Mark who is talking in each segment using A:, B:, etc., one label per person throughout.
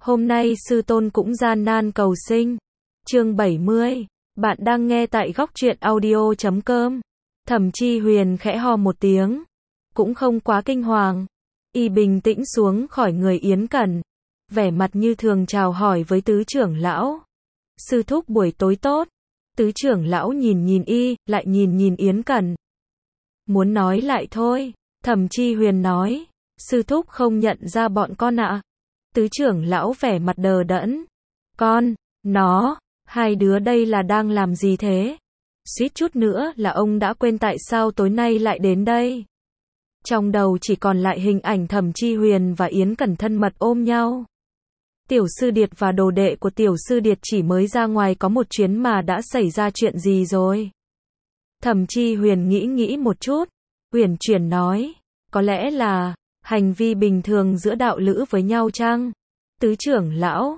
A: Hôm nay sư tôn cũng gian nan cầu sinh. Chương 70. Bạn đang nghe tại góc truyện audio.com. Thẩm Chi Huyền khẽ ho một tiếng, cũng không quá kinh hoàng. Y bình tĩnh xuống khỏi người Yến Cẩn, vẻ mặt như thường chào hỏi với tứ trưởng lão. Sư thúc buổi tối tốt. Tứ trưởng lão nhìn nhìn y, lại nhìn nhìn Yến Cẩn. Muốn nói lại thôi. Thẩm Chi Huyền nói. Sư thúc không nhận ra bọn con ạ. Tứ trưởng lão vẻ mặt đờ đẫn. Con, nó, hai đứa đây là đang làm gì thế? Suýt chút nữa là ông đã quên tại sao tối nay lại đến đây. Trong đầu chỉ còn lại hình ảnh Thẩm Chi Huyền và Yến Cẩn thân mật ôm nhau. Tiểu sư điệt và đồ đệ của tiểu sư điệt chỉ mới ra ngoài có một chuyến mà đã xảy ra chuyện gì rồi? Thẩm Chi Huyền nghĩ một chút, uyển chuyển nói, có lẽ là hành vi bình thường giữa đạo lữ với nhau chăng? Tứ trưởng lão,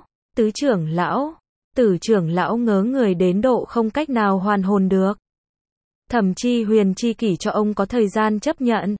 A: tử trưởng lão ngớ người đến độ không cách nào hoàn hồn được. Thẩm Chi Huyền chi kỷ cho ông có thời gian chấp nhận.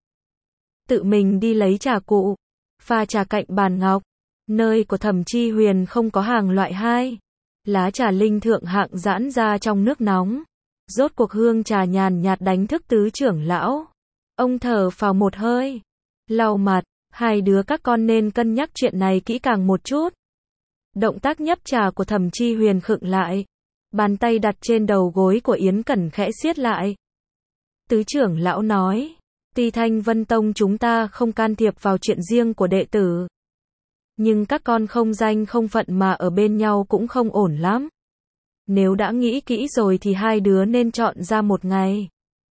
A: Tự mình đi lấy trà cụ, pha trà cạnh bàn ngọc. Nơi của Thẩm Chi Huyền không có hàng loại 2. Lá trà linh thượng hạng giãn ra trong nước nóng. Rốt cuộc hương trà nhàn nhạt đánh thức tứ trưởng lão. Ông thở phào một hơi, lau mặt, hai đứa các con nên cân nhắc chuyện này kỹ càng một chút. Động tác nhấp trà của Thẩm Chi Huyền khựng lại. Bàn tay đặt trên đầu gối của Yến Cẩn khẽ siết lại. Tứ trưởng lão nói, tuy Thanh Vân Tông chúng ta không can thiệp vào chuyện riêng của đệ tử, nhưng các con không danh không phận mà ở bên nhau cũng không ổn lắm. Nếu đã nghĩ kỹ rồi thì hai đứa nên chọn ra một ngày.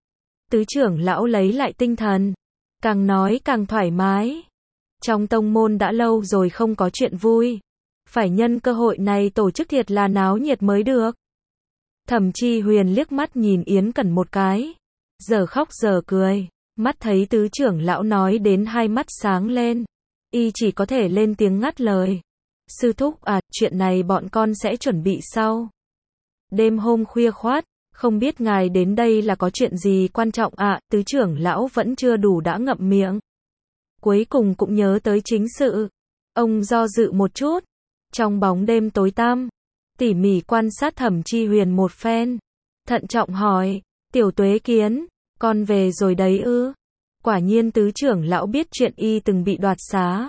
A: Tứ trưởng lão lấy lại tinh thần, càng nói càng thoải mái. Trong tông môn đã lâu rồi không có chuyện vui, phải nhân cơ hội này tổ chức thiệt là náo nhiệt mới được. Thẩm Chi Huyền liếc mắt nhìn Yến Cẩn một cái, giờ khóc giờ cười, mắt thấy tứ trưởng lão nói đến hai mắt sáng lên. Y chỉ có thể lên tiếng ngắt lời. Sư thúc à, chuyện này bọn con sẽ chuẩn bị sau. Đêm hôm khuya khoát, không biết ngài đến đây là có chuyện gì quan trọng ạ? Tứ trưởng lão vẫn chưa đủ đã ngậm miệng. Cuối cùng cũng nhớ tới chính sự. Ông do dự một chút. Trong bóng đêm tối tăm, tỉ mỉ quan sát Thẩm Chi Huyền một phen. Thận trọng hỏi, Tiểu Tuế Kiến, con về rồi đấy ư? Quả nhiên tứ trưởng lão biết chuyện y từng bị đoạt xá.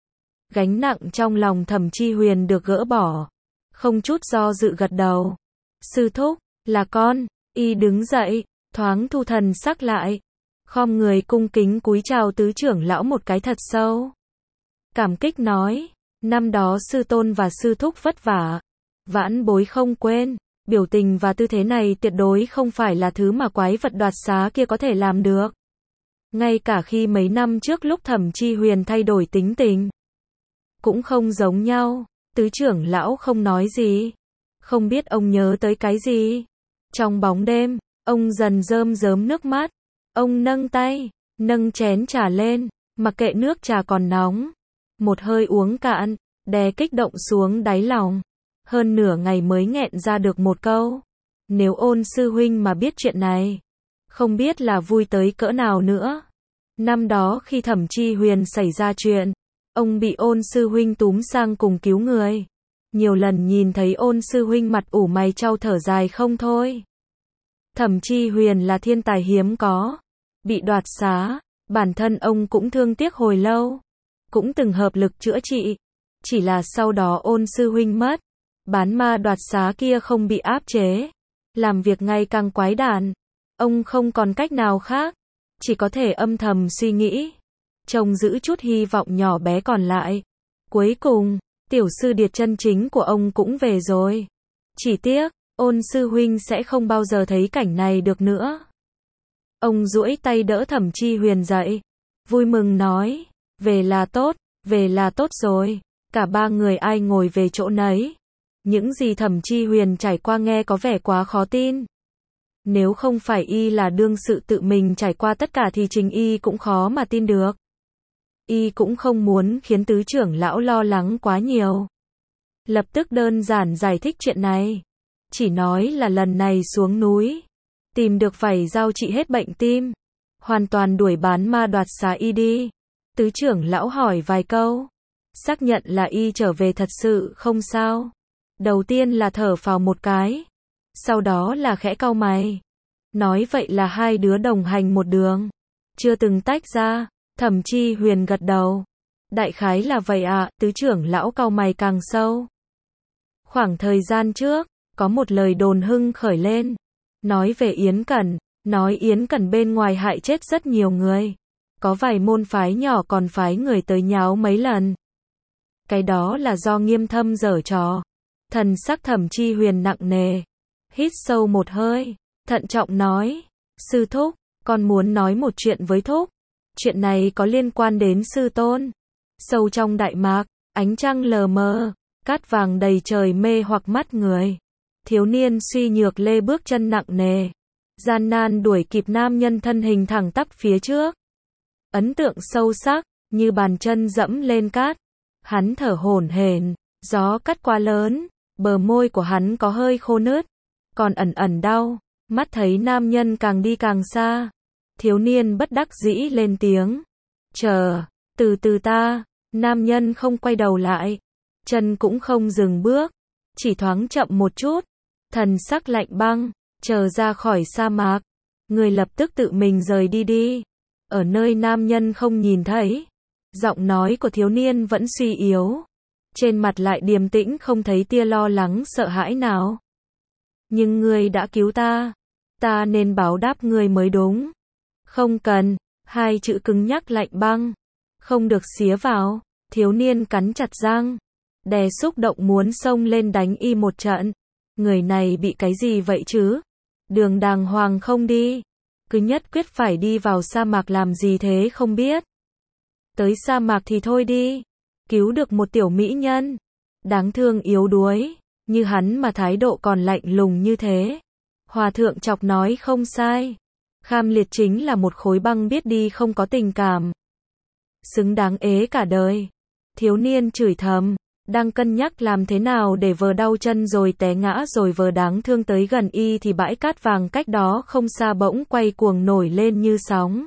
A: Gánh nặng trong lòng Thẩm Chi Huyền được gỡ bỏ. Không chút do dự gật đầu. Sư thúc, là con. Y đứng dậy, thoáng thu thần sắc lại. Khom người cung kính cúi chào tứ trưởng lão một cái thật sâu. Cảm kích nói, năm đó sư tôn và sư thúc vất vả. Vãn bối không quên, biểu tình và tư thế này tuyệt đối không phải là thứ mà quái vật đoạt xá kia có thể làm được. Ngay cả khi mấy năm trước lúc Thẩm Chi Huyền thay đổi tính tình, cũng không giống nhau. Tứ trưởng lão không nói gì. Không biết ông nhớ tới cái gì. Trong bóng đêm, ông dần rơm rớm nước mắt. Ông nâng tay, nâng chén trà lên, mặc kệ nước trà còn nóng. Một hơi uống cạn, đè kích động xuống đáy lòng. Hơn nửa ngày mới nghẹn ra được một câu. Nếu Ôn sư huynh mà biết chuyện này, không biết là vui tới cỡ nào nữa. Năm đó khi Thẩm Chi Huyền xảy ra chuyện, ông bị Ôn sư huynh túm sang cùng cứu người. Nhiều lần nhìn thấy Ôn sư huynh mặt ủ mày chau thở dài không thôi. Thẩm Chi Huyền là thiên tài hiếm có. Bị đoạt xá, bản thân ông cũng thương tiếc hồi lâu. Cũng từng hợp lực chữa trị. Chỉ là sau đó Ôn sư huynh mất. Bán ma đoạt xá kia không bị áp chế. Làm việc ngày càng quái đản. Ông không còn cách nào khác. Chỉ có thể âm thầm suy nghĩ. Trông giữ chút hy vọng nhỏ bé còn lại. Cuối cùng, tiểu sư điệt chân chính của ông cũng về rồi. Chỉ tiếc, Ôn sư huynh sẽ không bao giờ thấy cảnh này được nữa. Ông duỗi tay đỡ Thẩm Chi Huyền dậy. Vui mừng nói, về là tốt rồi. Cả ba người ai ngồi về chỗ nấy. Những gì Thẩm Chi Huyền trải qua nghe có vẻ quá khó tin. Nếu không phải y là đương sự tự mình trải qua tất cả thì chính y cũng khó mà tin được. Y cũng không muốn khiến tứ trưởng lão lo lắng quá nhiều. Lập tức đơn giản giải thích chuyện này. Chỉ nói là lần này xuống núi, tìm được vảy dao trị hết bệnh tim. Hoàn toàn đuổi bán ma đoạt xá y đi. Tứ trưởng lão hỏi vài câu. xác nhận là y trở về thật sự không sao. Đầu tiên là thở phào một cái, sau đó là khẽ cau mày. Nói vậy là hai đứa đồng hành một đường, chưa từng tách ra. Thẩm Chi Huyền gật đầu. Đại khái là vậy ạ, tứ trưởng lão cau mày càng sâu. Khoảng thời gian trước, có một lời đồn hưng khởi lên, nói về Yến Cẩn, nói Yến Cẩn bên ngoài hại chết rất nhiều người. Có vài môn phái nhỏ còn phái người tới nháo mấy lần. Cái đó là do Nghiêm Thâm giở trò. Thần sắc Thẩm Chi Huyền nặng nề, hít sâu một hơi, thận trọng nói, sư thúc, con muốn nói một chuyện với thúc. Chuyện này có liên quan đến sư tôn. Sâu trong đại mạc, ánh trăng lờ mờ, cát vàng đầy trời mê hoặc mắt người. Thiếu niên suy nhược lê bước chân nặng nề, gian nan đuổi kịp nam nhân thân hình thẳng tắp phía trước. Ấn tượng sâu sắc, như bàn chân dẫm lên cát. Hắn thở hổn hển, gió cắt quá lớn, bờ môi của hắn có hơi khô nứt, còn ẩn ẩn đau. Mắt thấy nam nhân càng đi càng xa, thiếu niên bất đắc dĩ lên tiếng. Chờ, từ từ ta. Nam nhân không quay đầu lại, chân cũng không dừng bước, chỉ thoáng chậm một chút. Thần sắc lạnh băng, chờ ra khỏi sa mạc, người lập tức tự mình rời đi. Ở nơi nam nhân không nhìn thấy, giọng nói của thiếu niên vẫn suy yếu, trên mặt lại điềm tĩnh không thấy tia lo lắng sợ hãi nào. Nhưng ngươi đã cứu ta nên báo đáp ngươi mới đúng. Không cần, hai chữ cứng nhắc lạnh băng, không được xía vào. Thiếu niên cắn chặt răng, đè xúc động muốn xông lên đánh y một trận. Người này bị cái gì vậy chứ? Đường đàng hoàng không đi, cứ nhất quyết phải đi vào sa mạc làm gì thế không biết. Tới sa mạc thì thôi đi, cứu được một tiểu mỹ nhân, đáng thương yếu đuối, như hắn mà thái độ còn lạnh lùng như thế. Hòa thượng chọc nói không sai, Kham Liệt chính là một khối băng biết đi không có tình cảm. Xứng đáng ế cả đời. Thiếu niên chửi thầm, đang cân nhắc làm thế nào để vờ đau chân rồi té ngã rồi vờ đáng thương tới gần y thì bãi cát vàng cách đó không xa bỗng quay cuồng nổi lên như sóng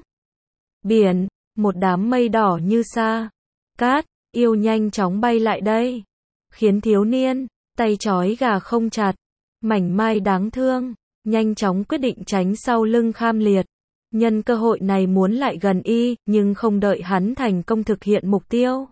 A: biển, một đám mây đỏ như sa cát, yêu nhanh chóng bay lại đây, khiến thiếu niên, tay trói gà không chặt, mảnh mai đáng thương, nhanh chóng quyết định tránh sau lưng Kham Liệt. Nhân cơ hội này muốn lại gần y, nhưng không đợi hắn thành công thực hiện mục tiêu.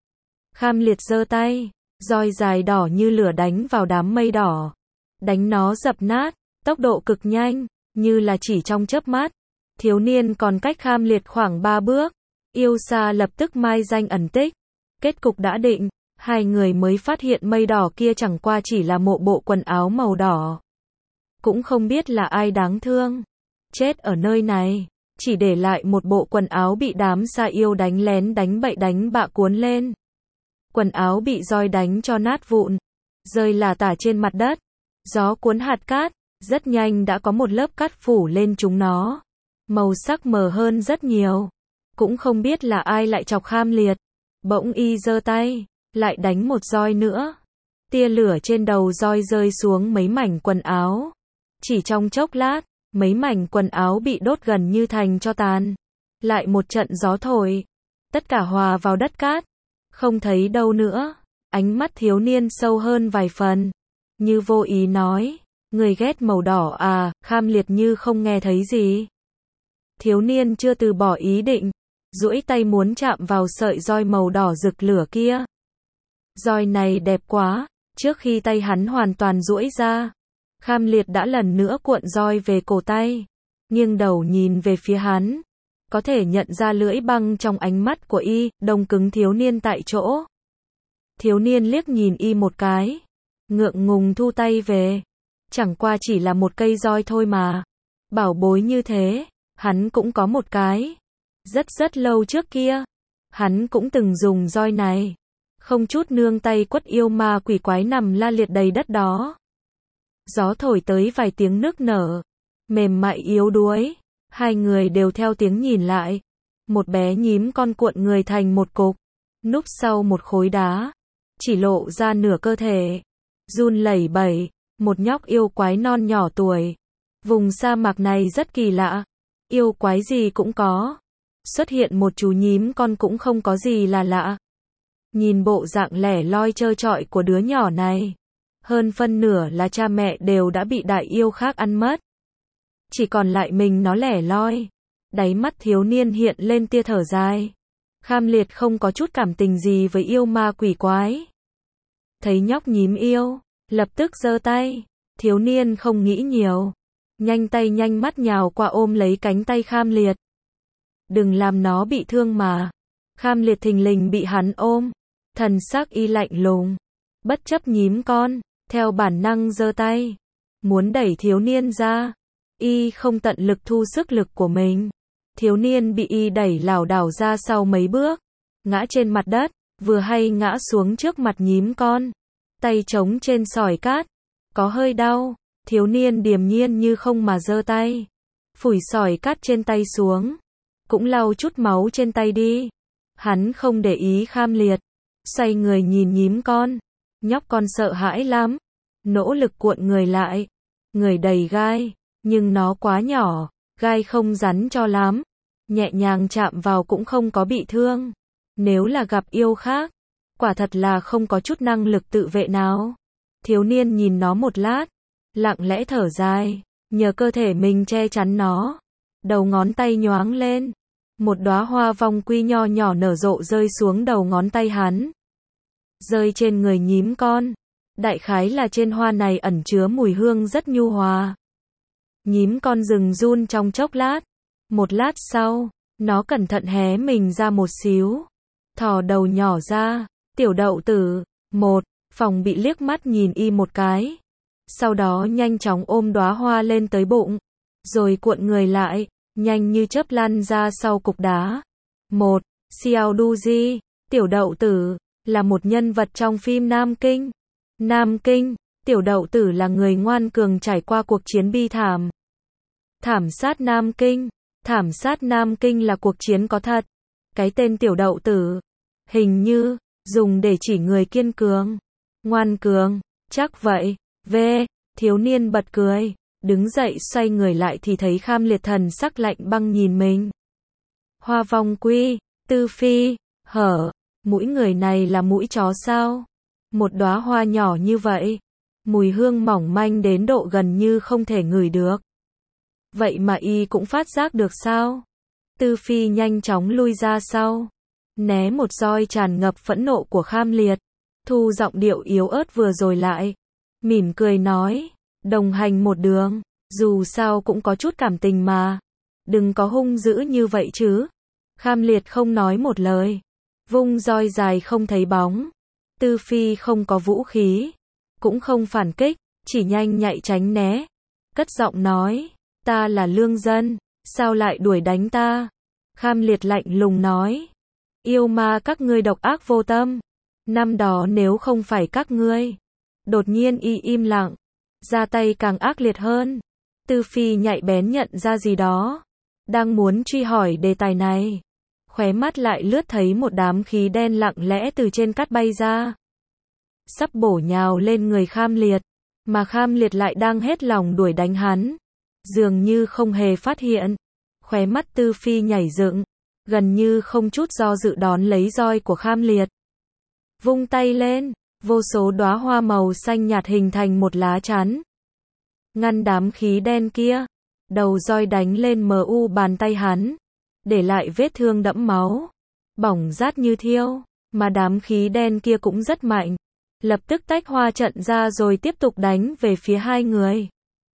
A: Kham Liệt giơ tay, roi dài đỏ như lửa đánh vào đám mây đỏ, đánh nó dập nát, tốc độ cực nhanh, như là chỉ trong chớp mắt. Thiếu niên còn cách Kham Liệt khoảng 3 bước, yêu xa lập tức mai danh ẩn tích. Kết cục đã định, hai người mới phát hiện mây đỏ kia chẳng qua chỉ là một bộ quần áo màu đỏ. Cũng không biết là ai đáng thương, chết ở nơi này, chỉ để lại một bộ quần áo bị đám sa yêu đánh lén đánh bậy đánh bạ cuốn lên. Quần áo bị roi đánh cho nát vụn, rơi lả tả trên mặt đất. Gió cuốn hạt cát, rất nhanh đã có một lớp cát phủ lên chúng nó. Màu sắc mờ hơn rất nhiều. Cũng không biết là ai lại chọc Kham Liệt. Bỗng y giơ tay, lại đánh một roi nữa. Tia lửa trên đầu roi rơi xuống mấy mảnh quần áo. Chỉ trong chốc lát, mấy mảnh quần áo bị đốt gần như thành tro tàn. Lại một trận gió thổi, tất cả hòa vào đất cát. Không thấy đâu nữa. Ánh mắt thiếu niên sâu hơn vài phần, như vô ý nói, người ghét màu đỏ à? Kham Liệt như không nghe thấy gì. Thiếu niên chưa từ bỏ ý định, duỗi tay muốn chạm vào sợi roi màu đỏ rực lửa kia. Roi này đẹp quá. Trước khi tay hắn hoàn toàn duỗi ra, Kham Liệt đã lần nữa cuộn roi về cổ tay, nghiêng đầu nhìn về phía hắn. Có thể nhận ra lưỡi băng trong ánh mắt của y, đông cứng thiếu niên tại chỗ. Thiếu niên liếc nhìn y một cái, ngượng ngùng thu tay về. Chẳng qua chỉ là một cây roi thôi mà. Bảo bối như thế, hắn cũng có một cái. Rất lâu trước kia, hắn cũng từng dùng roi này. Không chút nương tay quất yêu ma quỷ quái nằm la liệt đầy đất đó. Gió thổi tới vài tiếng nức nở, mềm mại yếu đuối. Hai người đều theo tiếng nhìn lại. Một bé nhím con cuộn người thành một cục, núp sau một khối đá, chỉ lộ ra nửa cơ thể, run lẩy bẩy. Một nhóc yêu quái non nhỏ tuổi. Vùng sa mạc này rất kỳ lạ, yêu quái gì cũng có, xuất hiện một chú nhím con cũng không có gì là lạ. Nhìn bộ dạng lẻ loi trơ trọi của đứa nhỏ này, hơn phân nửa là cha mẹ đều đã bị đại yêu khác ăn mất. Chỉ còn lại mình nó lẻ loi. Đáy mắt thiếu niên hiện lên tia thở dài. Kham Liệt không có chút cảm tình gì với yêu ma quỷ quái. Thấy nhóc nhím yêu, lập tức giơ tay. Thiếu niên không nghĩ nhiều, nhanh tay nhanh mắt nhào qua ôm lấy cánh tay Kham Liệt. Đừng làm nó bị thương mà. Kham Liệt thình lình bị hắn ôm, thần sắc y lạnh lùng. Bất chấp nhím con, theo bản năng giơ tay, muốn đẩy thiếu niên ra. Y không tận lực thu sức lực của mình. Thiếu niên bị y đẩy lảo đảo ra sau mấy bước, ngã trên mặt đất, vừa hay ngã xuống trước mặt nhím con. Tay trống trên sỏi cát, có hơi đau. Thiếu niên điềm nhiên như không mà giơ tay, phủi sỏi cát trên tay xuống, cũng lau chút máu trên tay đi. Hắn không để ý Kham Liệt, xoay người nhìn nhím con. Nhóc con sợ hãi lắm, nỗ lực cuộn người lại. Người đầy gai, nhưng nó quá nhỏ, gai không rắn cho lắm. Nhẹ nhàng chạm vào cũng không có bị thương. Nếu là gặp yêu khác, quả thật là không có chút năng lực tự vệ nào. Thiếu niên nhìn nó một lát, lặng lẽ thở dài, nhờ cơ thể mình che chắn nó. Đầu ngón tay nhoáng lên, một đóa hoa vong quy nho nhỏ nở rộ rơi xuống đầu ngón tay hắn, rơi trên người nhím con. Đại khái là trên hoa này ẩn chứa mùi hương rất nhu hòa. Nhím con dừng run trong chốc lát. Một lát sau, nó cẩn thận hé mình ra một xíu, thò đầu nhỏ ra. Tiểu đậu tử, phòng bị liếc mắt nhìn y một cái. Sau đó nhanh chóng ôm đóa hoa lên tới bụng, rồi cuộn người lại, nhanh như chớp lăn ra sau cục đá. Xiao Duji, tiểu đậu tử, là một nhân vật trong phim Nam Kinh. Nam Kinh, tiểu đậu tử là người ngoan cường trải qua cuộc chiến bi thảm. Thảm sát Nam Kinh. Thảm sát Nam Kinh là cuộc chiến có thật. Cái tên tiểu đậu tử, hình như, dùng để chỉ người kiên cường, ngoan cường, chắc vậy. Thiếu niên bật cười, đứng dậy xoay người lại thì thấy Kham Liệt thần sắc lạnh băng nhìn mình. Hoa vong quy, Tư Phi, mũi người này là mũi chó sao? Một đóa hoa nhỏ như vậy, mùi hương mỏng manh đến độ gần như không thể ngửi được. Vậy mà y cũng phát giác được sao? Tư Phi nhanh chóng lui ra sau, né một roi tràn ngập phẫn nộ của Kham Liệt, thu giọng điệu yếu ớt vừa rồi lại, mỉm cười nói, đồng hành một đường, dù sao cũng có chút cảm tình mà, đừng có hung dữ như vậy chứ. Kham Liệt không nói một lời, vung roi dài không thấy bóng. Tư Phi không có vũ khí, cũng không phản kích, chỉ nhanh nhạy tránh né, cất giọng nói, ta là lương dân, sao lại đuổi đánh ta? Kham Liệt lạnh lùng nói, yêu ma các ngươi độc ác vô tâm, năm đó nếu không phải các ngươi. Đột nhiên y im lặng, ra tay càng ác liệt hơn. Tư Phi nhạy bén nhận ra gì đó, đang muốn truy hỏi đề tài này, khóe mắt lại lướt thấy một đám khí đen lặng lẽ từ trên cát bay ra, sắp bổ nhào lên người Kham Liệt, mà Kham Liệt lại đang hết lòng đuổi đánh hắn, dường như không hề phát hiện. Khóe mắt Tư Phi nhảy dựng, gần như không chút do dự đón lấy roi của Kham Liệt. Vung tay lên, vô số đóa hoa màu xanh nhạt hình thành một lá chắn, ngăn đám khí đen kia. Đầu roi đánh lên bàn tay hắn, để lại vết thương đẫm máu, bỏng rát như thiêu, mà đám khí đen kia cũng rất mạnh, lập tức tách hoa trận ra rồi tiếp tục đánh về phía hai người.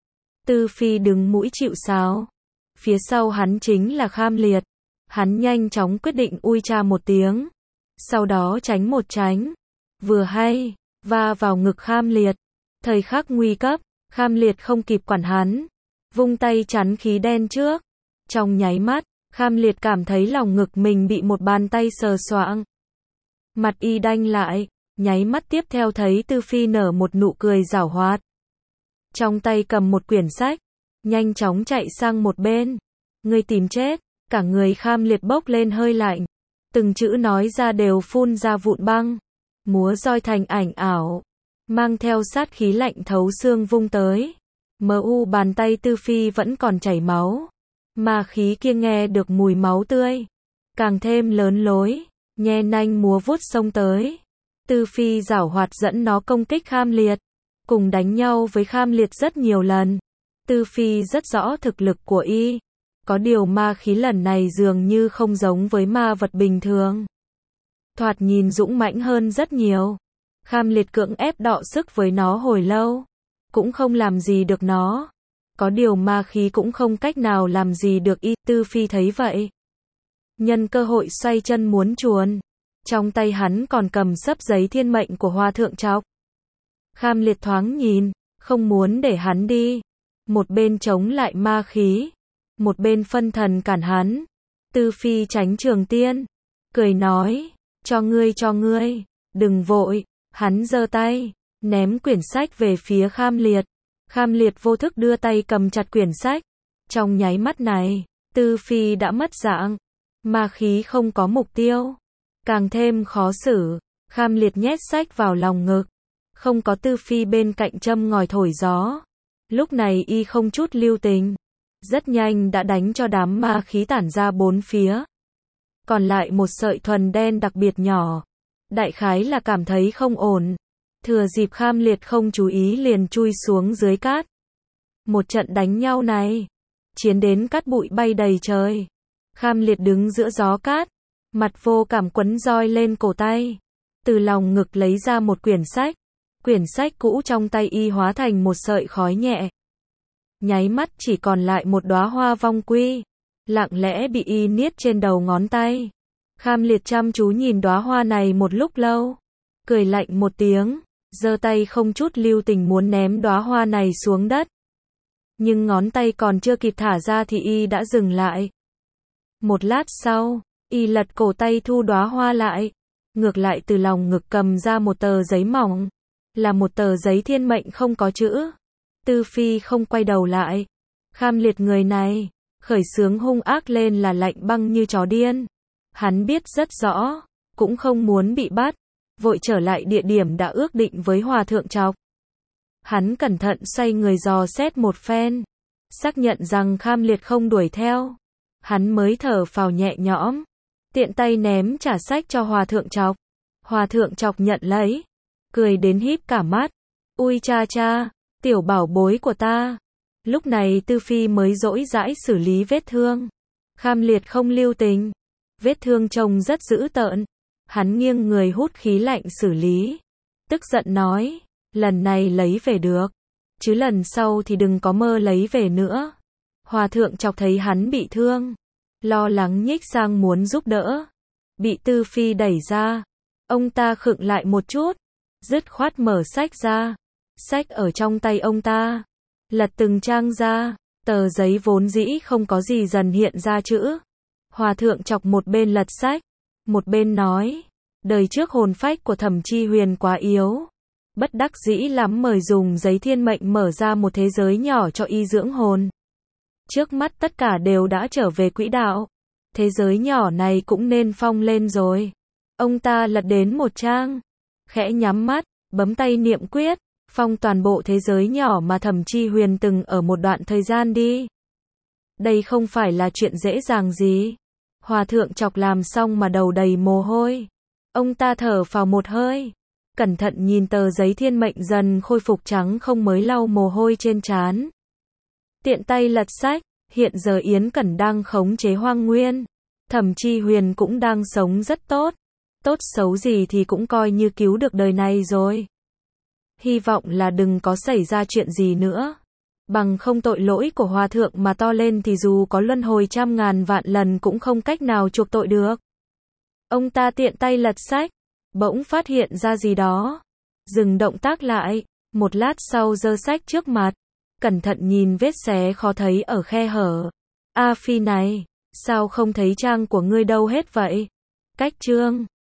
A: Tư Phi đứng mũi chịu sào, phía sau hắn chính là Kham Liệt, hắn nhanh chóng quyết định ui cha một tiếng, sau đó tránh một tránh, vừa hay va vào ngực Kham Liệt. Thời khắc nguy cấp, Kham Liệt không kịp quản hắn, vung tay chắn khí đen trước. Trong nháy mắt, Kham Liệt cảm thấy lòng ngực mình bị một bàn tay sờ soạng. Mặt y đanh lại, nháy mắt tiếp theo thấy Tư Phi nở một nụ cười giảo hoạt. Trong tay cầm một quyển sách, nhanh chóng chạy sang một bên. Ngươi tìm chết. Cả người Kham Liệt bốc lên hơi lạnh, từng chữ nói ra đều phun ra vụn băng, múa roi thành ảnh ảo, mang theo sát khí lạnh thấu xương vung tới. Bàn tay Tư Phi vẫn còn chảy máu, mà khí kia nghe được mùi máu tươi, càng thêm lớn lối, nhe nanh múa vuốt xông tới. Tư Phi giảo hoạt dẫn nó công kích Kham Liệt, cùng đánh nhau với Kham Liệt rất nhiều lần. Tư Phi rất rõ thực lực của y, có điều ma khí lần này dường như không giống với ma vật bình thường. Thoạt nhìn dũng mãnh hơn rất nhiều. Kham Liệt cưỡng ép đọ sức với nó hồi lâu, cũng không làm gì được nó. Có điều ma khí cũng không cách nào làm gì được y. Tư Phi thấy vậy, nhân cơ hội xoay chân muốn chuồn. Trong tay hắn còn cầm xấp giấy thiên mệnh của Hòa Thượng Trọc. Kham Liệt thoáng nhìn, không muốn để hắn đi. Một bên chống lại ma khí, một bên phân thần cản hắn. Tư Phi tránh Trường Tiên, cười nói, cho ngươi, đừng vội. Hắn giơ tay, ném quyển sách về phía Kham Liệt. Kham Liệt vô thức đưa tay cầm chặt quyển sách. Trong nháy mắt này, Tư Phi đã mất dạng. Ma khí không có mục tiêu, càng thêm khó xử. Kham Liệt nhét sách vào lòng ngực, không có Tư Phi bên cạnh châm ngòi thổi gió. Lúc này y không chút lưu tình, rất nhanh đã đánh cho đám ma khí tản ra bốn phía. Còn lại một sợi thuần đen đặc biệt nhỏ, đại khái là cảm thấy không ổn, thừa dịp Kham Liệt không chú ý liền chui xuống dưới cát. Một trận đánh nhau này, chiến đến cát bụi bay đầy trời. Kham Liệt đứng giữa gió cát, mặt vô cảm quấn roi lên cổ tay, từ lòng ngực lấy ra một quyển sách. Quyển sách cũ trong tay y hóa thành một sợi khói nhẹ. Nháy mắt chỉ còn lại một đóa hoa vong quy, lặng lẽ bị y niết trên đầu ngón tay. Kham Liệt chăm chú nhìn đóa hoa này một lúc lâu, cười lạnh một tiếng, giơ tay không chút lưu tình muốn ném đóa hoa này xuống đất. Nhưng ngón tay còn chưa kịp thả ra thì y đã dừng lại. Một lát sau, y lật cổ tay thu đóa hoa lại, ngược lại từ lòng ngực cầm ra một tờ giấy mỏng, là một tờ giấy thiên mệnh không có chữ. Tư Phi không quay đầu lại. Kham Liệt người này, khởi xướng hung ác lên là lạnh băng như chó điên. Hắn biết rất rõ, cũng không muốn bị bắt, vội trở lại địa điểm đã ước định với Hòa Thượng Trọc. Hắn cẩn thận xoay người dò xét một phen, xác nhận rằng Kham Liệt không đuổi theo. Hắn mới thở phào nhẹ nhõm, tiện tay ném trả sách cho Hòa Thượng Trọc. Hòa Thượng Trọc nhận lấy, cười đến híp cả mắt. Ui cha cha, tiểu bảo bối của ta. Lúc này Tư Phi mới dỗi dãi xử lý vết thương. Kham Liệt không lưu tình, vết thương trông rất dữ tợn. Hắn nghiêng người hút khí lạnh xử lý, tức giận nói, lần này lấy về được, chứ lần sau thì đừng có mơ lấy về nữa. Hòa Thượng Trọc thấy hắn bị thương, lo lắng nhích sang muốn giúp đỡ, bị Tư Phi đẩy ra. Ông ta khựng lại một chút, dứt khoát mở sách ra. Sách ở trong tay ông ta, lật từng trang ra, tờ giấy vốn dĩ không có gì dần hiện ra chữ. Hòa Thượng Trọc một bên lật sách, một bên nói, đời trước hồn phách của Thẩm Chi Huyền quá yếu, bất đắc dĩ lắm mời dùng giấy thiên mệnh mở ra một thế giới nhỏ cho y dưỡng hồn. Trước mắt tất cả đều đã trở về quỹ đạo, thế giới nhỏ này cũng nên phong lên rồi. Ông ta lật đến một trang, khẽ nhắm mắt, bấm tay niệm quyết, phong toàn bộ thế giới nhỏ mà Thẩm Chi Huyền từng ở một đoạn thời gian đi. Đây không phải là chuyện dễ dàng gì. Hòa Thượng Trọc làm xong mà đầu đầy mồ hôi. Ông ta thở phào một hơi, cẩn thận nhìn tờ giấy thiên mệnh dần khôi phục trắng không mới lau mồ hôi trên trán. Tiện tay lật sách, hiện giờ Yến Cẩn đang khống chế Hoang Nguyên. Thẩm Chi Huyền cũng đang sống rất tốt. Tốt xấu gì thì cũng coi như cứu được đời này rồi. Hy vọng là đừng có xảy ra chuyện gì nữa. Bằng không tội lỗi của Hòa Thượng mà to lên thì dù có luân hồi trăm ngàn vạn lần cũng không cách nào chuộc tội được. Ông ta tiện tay lật sách, bỗng phát hiện ra gì đó. Dừng động tác lại, một lát sau giơ sách trước mặt, cẩn thận nhìn vết xé khó thấy ở khe hở. A Phi này, sao không thấy trang của ngươi đâu hết vậy? Cách chương